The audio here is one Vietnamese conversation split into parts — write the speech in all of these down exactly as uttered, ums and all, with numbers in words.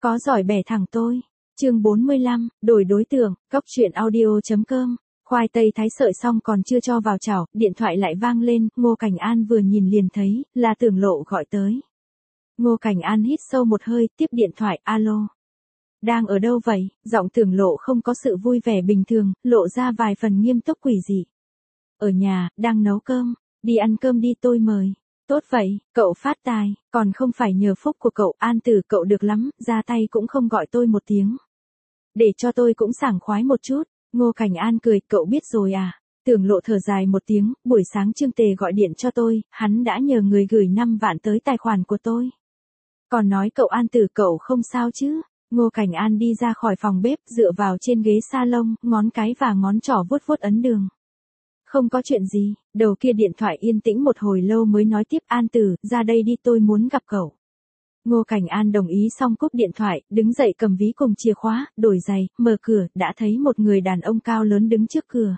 Có giỏi bẻ thẳng tôi. Chương bốn mươi lăm, đổi đối tượng, cóc truyện audio.com. Khoai tây thái sợi xong còn chưa cho vào chảo, điện thoại lại vang lên, Ngô Cảnh An vừa nhìn liền thấy, là Tưởng Lộ gọi tới. Ngô Cảnh An hít sâu một hơi, tiếp điện thoại, alo. Đang ở đâu vậy? Giọng Tưởng Lộ không có sự vui vẻ bình thường, lộ ra vài phần nghiêm túc quỷ dị. Ở nhà, đang nấu cơm, đi ăn cơm đi tôi mời. Tốt vậy, cậu phát tài, còn không phải nhờ phúc của cậu, An Tử cậu được lắm, ra tay cũng không gọi tôi một tiếng. Để cho tôi cũng sảng khoái một chút. Ngô Cảnh An cười, cậu biết rồi à? Tưởng Lộ thở dài một tiếng, buổi sáng Trương Tề gọi điện cho tôi, hắn đã nhờ người gửi năm vạn tới tài khoản của tôi. Còn nói cậu An Tử cậu không sao chứ? Ngô Cảnh An đi ra khỏi phòng bếp, dựa vào trên ghế salon, ngón cái và ngón trỏ vuốt vuốt ấn đường. Không có chuyện gì, đầu kia điện thoại yên tĩnh một hồi lâu mới nói tiếp, An Tử, ra đây đi tôi muốn gặp cậu. Ngô Cảnh An đồng ý xong cúp điện thoại, đứng dậy cầm ví cùng chìa khóa, đổi giày, mở cửa, đã thấy một người đàn ông cao lớn đứng trước cửa.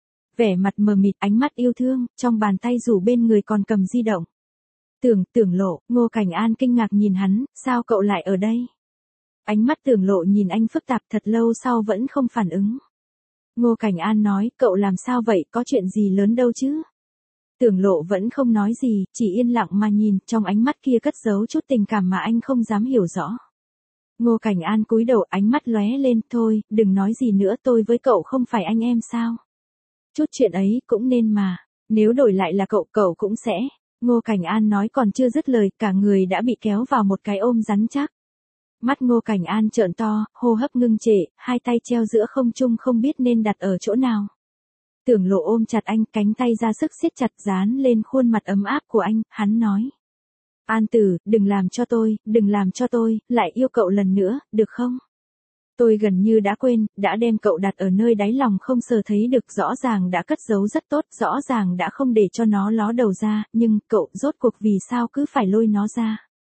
Vẻ mặt mờ mịt, ánh mắt yêu thương, trong bàn tay rủ bên người còn cầm di động. Tưởng, Tưởng Lộ, Ngô Cảnh An kinh ngạc nhìn hắn, sao cậu lại ở đây? Ánh mắt Tưởng Lộ nhìn anh phức tạp thật lâu sau vẫn không phản ứng. Ngô Cảnh An nói, cậu làm sao vậy, có chuyện gì lớn đâu chứ? Tưởng Lộ vẫn không nói gì, chỉ yên lặng mà nhìn, trong ánh mắt kia cất giấu chút tình cảm mà anh không dám hiểu rõ. Ngô Cảnh An cúi đầu, ánh mắt lóe lên, thôi, đừng nói gì nữa, tôi với cậu không phải anh em sao? Chút chuyện ấy cũng nên mà, nếu đổi lại là cậu, cậu cũng sẽ. Ngô Cảnh An nói còn chưa dứt lời, cả người đã bị kéo vào một cái ôm rắn chắc. Mắt Ngô Cảnh An trợn to, hô hấp ngưng trệ, hai tay treo giữa không trung không biết nên đặt ở chỗ nào. Tưởng Lộ ôm chặt anh, cánh tay ra sức siết chặt dán lên khuôn mặt ấm áp của anh, hắn nói. An Tử, đừng làm cho tôi, đừng làm cho tôi, lại yêu cậu lần nữa, được không? Tôi gần như đã quên, đã đem cậu đặt ở nơi đáy lòng không sờ thấy được, rõ ràng đã cất giấu rất tốt, rõ ràng đã không để cho nó ló đầu ra, nhưng cậu rốt cuộc vì sao cứ phải lôi nó ra?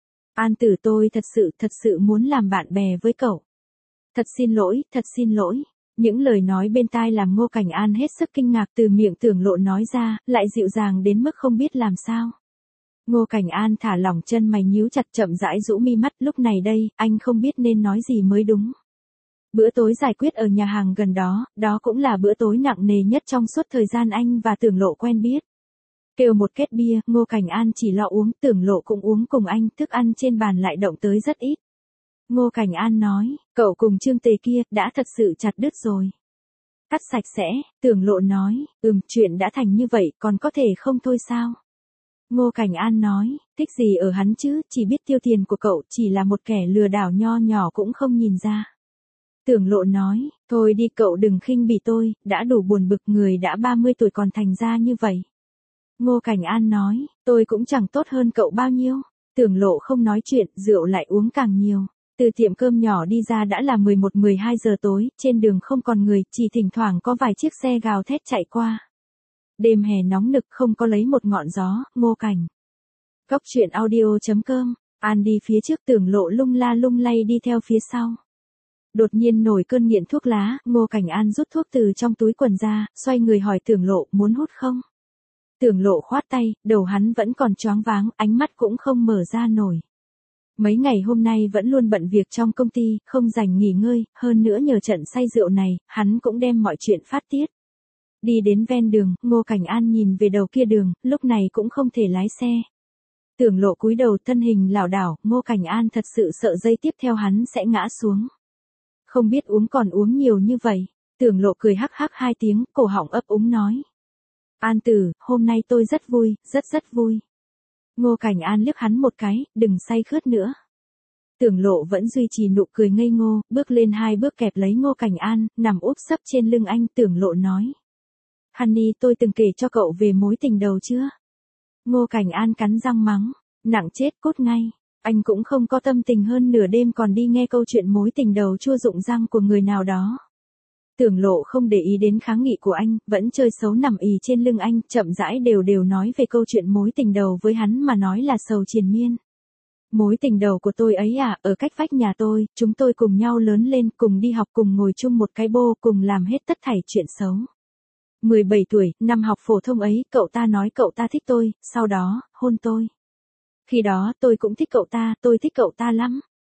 An Tử, tôi thật sự, thật sự muốn làm bạn bè với cậu. Thật xin lỗi, thật xin lỗi. Những lời nói bên tai làm Ngô Cảnh An hết sức kinh ngạc, từ miệng Tưởng Lộ nói ra, lại dịu dàng đến mức không biết làm sao. Ngô Cảnh An thả lỏng chân mày nhíu chặt, chậm rãi rũ mi mắt, lúc này đây, anh không biết nên nói gì mới đúng. Bữa tối giải quyết ở nhà hàng gần đó, đó cũng là bữa tối nặng nề nhất trong suốt thời gian anh và Tưởng Lộ quen biết. Kêu một két bia, Ngô Cảnh An chỉ lo uống, Tưởng Lộ cũng uống cùng anh, thức ăn trên bàn lại động tới rất ít. Ngô Cảnh An nói, cậu cùng Trương Tề kia, đã thật sự chặt đứt rồi. Cắt sạch sẽ, Tưởng Lộ nói, ừm, chuyện đã thành như vậy, còn có thể không thôi sao? Ngô Cảnh An nói, thích gì ở hắn chứ, chỉ biết tiêu tiền của cậu, chỉ là một kẻ lừa đảo nho nhỏ cũng không nhìn ra. Tưởng Lộ nói, thôi đi cậu đừng khinh bỉ tôi, đã đủ buồn bực, người đã ba mươi tuổi còn thành ra như vậy. Ngô Cảnh An nói, tôi cũng chẳng tốt hơn cậu bao nhiêu. Tưởng Lộ không nói chuyện, rượu lại uống càng nhiều. Từ tiệm cơm nhỏ đi ra đã là mười một mười hai giờ tối, trên đường không còn người, chỉ thỉnh thoảng có vài chiếc xe gào thét chạy qua. Đêm hè nóng nực không có lấy một ngọn gió, Ngô Cảnh. Cóc truyện audio.com, An đi phía trước, Tưởng Lộ lung la lung lay đi theo phía sau. Đột nhiên nổi cơn nghiện thuốc lá, Ngô Cảnh An rút thuốc từ trong túi quần ra, xoay người hỏi Tưởng Lộ, muốn hút không? Tưởng Lộ khoát tay, đầu hắn vẫn còn choáng váng, ánh mắt cũng không mở ra nổi. Mấy ngày hôm nay vẫn luôn bận việc trong công ty, không rảnh nghỉ ngơi, hơn nữa nhờ trận say rượu này, hắn cũng đem mọi chuyện phát tiết. Đi đến ven đường, Ngô Cảnh An nhìn về đầu kia đường, lúc này cũng không thể lái xe. Tưởng Lộ cúi đầu, thân hình lảo đảo, Ngô Cảnh An thật sự sợ giây tiếp theo hắn sẽ ngã xuống. Không biết uống còn uống nhiều như vậy. Tưởng Lộ cười hắc hắc hai tiếng, cổ họng ấp úng nói. An Tử, hôm nay tôi rất vui, rất rất vui. Ngô Cảnh An liếc hắn một cái, đừng say khướt nữa. Tưởng Lộ vẫn duy trì nụ cười ngây ngô, bước lên hai bước kẹp lấy Ngô Cảnh An, nằm úp sấp trên lưng anh. Tưởng Lộ nói. Honey, tôi từng kể cho cậu về mối tình đầu chưa? Ngô Cảnh An cắn răng mắng, nặng chết cốt ngay. Anh cũng không có tâm tình hơn nửa đêm còn đi nghe câu chuyện mối tình đầu chua rụng răng của người nào đó. Tưởng Lộ không để ý đến kháng nghị của anh, vẫn chơi xấu nằm ì trên lưng anh, chậm rãi đều đều nói về câu chuyện mối tình đầu với hắn mà nói là sầu triền miên. Mối tình đầu của tôi ấy à, ở cách vách nhà tôi, chúng tôi cùng nhau lớn lên, cùng đi học, cùng ngồi chung một cái bô, cùng làm hết tất thảy chuyện xấu. mười bảy tuổi, năm học phổ thông ấy, cậu ta nói cậu ta thích tôi, sau đó, hôn tôi. Khi đó tôi cũng thích cậu ta, tôi thích cậu ta lắm.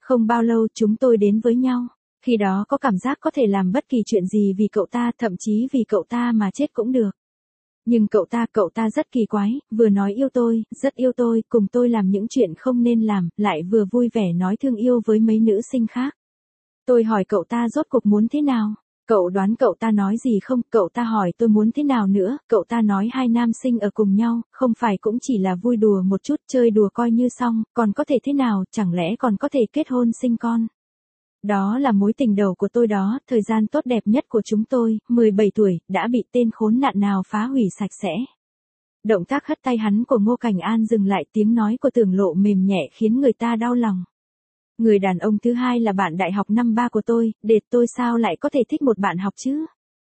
Không bao lâu chúng tôi đến với nhau. Khi đó có cảm giác có thể làm bất kỳ chuyện gì vì cậu ta, thậm chí vì cậu ta mà chết cũng được. Nhưng cậu ta, cậu ta rất kỳ quái, vừa nói yêu tôi, rất yêu tôi, cùng tôi làm những chuyện không nên làm, lại vừa vui vẻ nói thương yêu với mấy nữ sinh khác. Tôi hỏi cậu ta rốt cuộc muốn thế nào? Cậu đoán cậu ta nói gì không? Cậu ta hỏi tôi muốn thế nào nữa? Cậu ta nói hai nam sinh ở cùng nhau, không phải cũng chỉ là vui đùa một chút, chơi đùa coi như xong, còn có thể thế nào, chẳng lẽ còn có thể kết hôn sinh con? Đó là mối tình đầu của tôi đó, thời gian tốt đẹp nhất của chúng tôi, mười bảy tuổi, đã bị tên khốn nạn nào phá hủy sạch sẽ. Động tác hất tay hắn của Ngô Cảnh An dừng lại, tiếng nói của Tưởng Lộ mềm nhẹ khiến người ta đau lòng. Người đàn ông thứ hai là bạn đại học năm ba của tôi, đệt tôi sao lại có thể thích một bạn học chứ?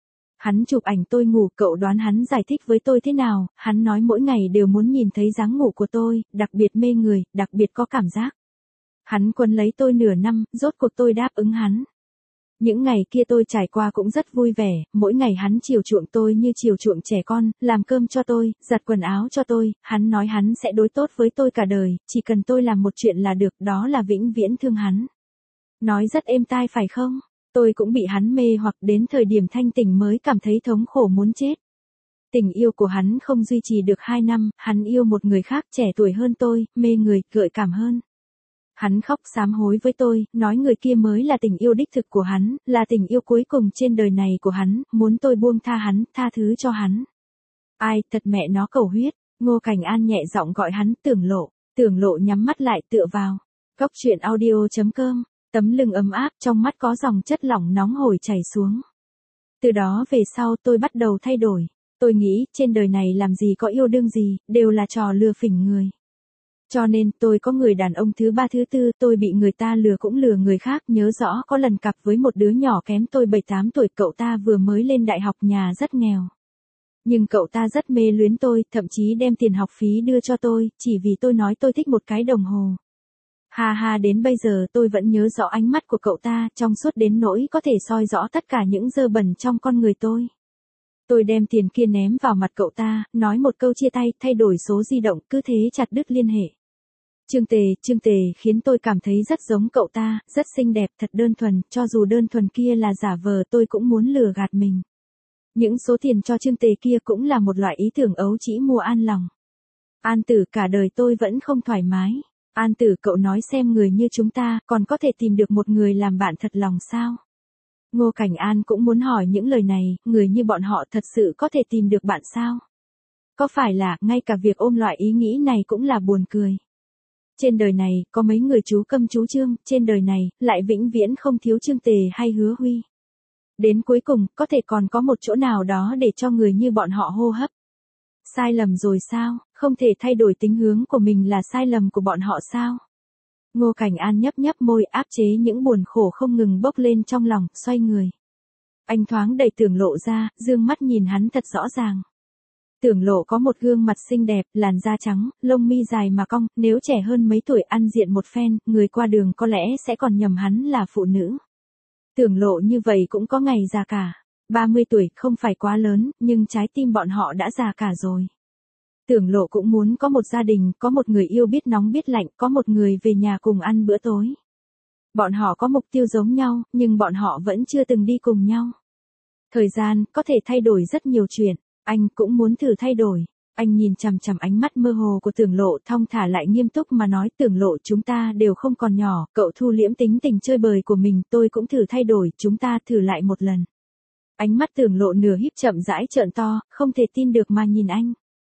Hắn chụp ảnh tôi ngủ, cậu đoán hắn giải thích với tôi thế nào? Hắn nói mỗi ngày đều muốn nhìn thấy dáng ngủ của tôi, đặc biệt mê người, đặc biệt có cảm giác. Hắn quấn lấy tôi nửa năm, rốt cuộc tôi đáp ứng hắn. Những ngày kia tôi trải qua cũng rất vui vẻ, mỗi ngày hắn chiều chuộng tôi như chiều chuộng trẻ con, làm cơm cho tôi, giặt quần áo cho tôi, hắn nói hắn sẽ đối tốt với tôi cả đời, chỉ cần tôi làm một chuyện là được, đó là vĩnh viễn thương hắn. Nói rất êm tai phải không? Tôi cũng bị hắn mê hoặc đến thời điểm thanh tỉnh mới cảm thấy thống khổ muốn chết. Tình yêu của hắn không duy trì được hai năm, hắn yêu một người khác trẻ tuổi hơn tôi, mê người, gợi cảm hơn. Hắn khóc sám hối với tôi, nói người kia mới là tình yêu đích thực của hắn, là tình yêu cuối cùng trên đời này của hắn, muốn tôi buông tha hắn, tha thứ cho hắn. Ai, thật mẹ nó cầu huyết, Ngô Cảnh An nhẹ giọng gọi hắn, Tưởng Lộ. Tưởng Lộ nhắm mắt lại tựa vào. Cóc truyện audio chấm com, tấm lưng ấm áp, trong mắt có dòng chất lỏng nóng hổi chảy xuống. Từ đó về sau tôi bắt đầu thay đổi. Tôi nghĩ, trên đời này làm gì có yêu đương gì, đều là trò lừa phỉnh người. Cho nên, tôi có người đàn ông thứ ba thứ tư, tôi bị người ta lừa cũng lừa người khác, nhớ rõ có lần cặp với một đứa nhỏ kém tôi bảy tám tuổi, cậu ta vừa mới lên đại học, nhà rất nghèo. Nhưng cậu ta rất mê luyến tôi, thậm chí đem tiền học phí đưa cho tôi, chỉ vì tôi nói tôi thích một cái đồng hồ. Ha ha, đến bây giờ tôi vẫn nhớ rõ ánh mắt của cậu ta, trong suốt đến nỗi có thể soi rõ tất cả những dơ bẩn trong con người tôi. Tôi đem tiền kia ném vào mặt cậu ta, nói một câu chia tay, thay đổi số di động, cứ thế chặt đứt liên hệ. Trương Tề, Trương Tề khiến tôi cảm thấy rất giống cậu ta, rất xinh đẹp, thật đơn thuần, cho dù đơn thuần kia là giả vờ tôi cũng muốn lừa gạt mình. Những số tiền cho Trương Tề kia cũng là một loại ý tưởng ấu trĩ mua an lòng. An Tử, cả đời tôi vẫn không thoải mái. An Tử, cậu nói xem, người như chúng ta còn có thể tìm được một người làm bạn thật lòng sao? Ngô Cảnh An cũng muốn hỏi những lời này, người như bọn họ thật sự có thể tìm được bạn sao? Có phải là, ngay cả việc ôm loại ý nghĩ này cũng là buồn cười. Trên đời này, có mấy người chú câm chú Trương, trên đời này, lại vĩnh viễn không thiếu Trương Tề hay Hứa Huy. Đến cuối cùng, có thể còn có một chỗ nào đó để cho người như bọn họ hô hấp. Sai lầm rồi sao, không thể thay đổi tính hướng của mình là sai lầm của bọn họ sao? Ngô Cảnh An nhấp nhấp môi, áp chế những buồn khổ không ngừng bốc lên trong lòng, xoay người. Anh thoáng đẩy Tưởng Lộ ra, dương mắt nhìn hắn thật rõ ràng. Tưởng Lộ có một gương mặt xinh đẹp, làn da trắng, lông mi dài mà cong, nếu trẻ hơn mấy tuổi ăn diện một phen, người qua đường có lẽ sẽ còn nhầm hắn là phụ nữ. Tưởng Lộ như vậy cũng có ngày già cả. ba mươi tuổi không phải quá lớn, nhưng trái tim bọn họ đã già cả rồi. Tưởng Lộ cũng muốn có một gia đình, có một người yêu biết nóng biết lạnh, có một người về nhà cùng ăn bữa tối. Bọn họ có mục tiêu giống nhau, nhưng bọn họ vẫn chưa từng đi cùng nhau. Thời gian có thể thay đổi rất nhiều chuyện, anh cũng muốn thử thay đổi. Anh nhìn chằm chằm ánh mắt mơ hồ của Tưởng Lộ, thong thả lại nghiêm túc mà nói, Tưởng Lộ, chúng ta đều không còn nhỏ, cậu thu liễm tính tình chơi bời của mình, tôi cũng thử thay đổi, chúng ta thử lại một lần. Ánh mắt Tưởng Lộ nửa híp chậm rãi trợn to, không thể tin được mà nhìn anh.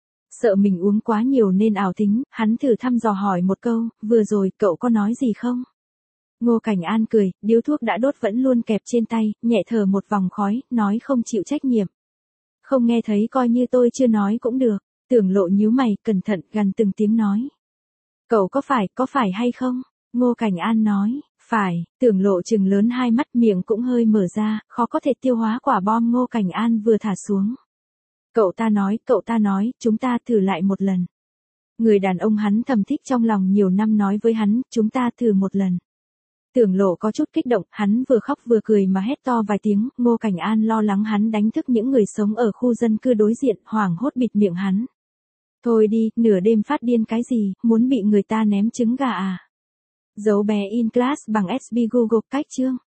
Sợ mình uống quá nhiều nên ảo tính, hắn thử thăm dò hỏi một câu, vừa rồi cậu có nói gì không? Ngô Cảnh An cười, điếu thuốc đã đốt vẫn luôn kẹp trên tay, nhẹ thở một vòng khói, nói không chịu trách nhiệm. Không nghe thấy coi như tôi chưa nói cũng được. Tưởng Lộ nhíu mày, cẩn thận, gần từng tiếng nói. Cậu có phải, có phải hay không? Ngô Cảnh An nói, phải. Tưởng Lộ trừng lớn hai mắt, miệng cũng hơi mở ra, khó có thể tiêu hóa quả bom Ngô Cảnh An vừa thả xuống. Cậu ta nói, cậu ta nói, chúng ta thử lại một lần. Người đàn ông hắn thầm thích trong lòng nhiều năm nói với hắn, chúng ta thử một lần. Tưởng Lộ có chút kích động, hắn vừa khóc vừa cười mà hét to vài tiếng, Ngô Cảnh An lo lắng hắn đánh thức những người sống ở khu dân cư đối diện, hoảng hốt bịt miệng hắn. Thôi đi, nửa đêm phát điên cái gì, muốn bị người ta ném trứng gà à? Dấu bé in class bằng ét bê Google cách chương.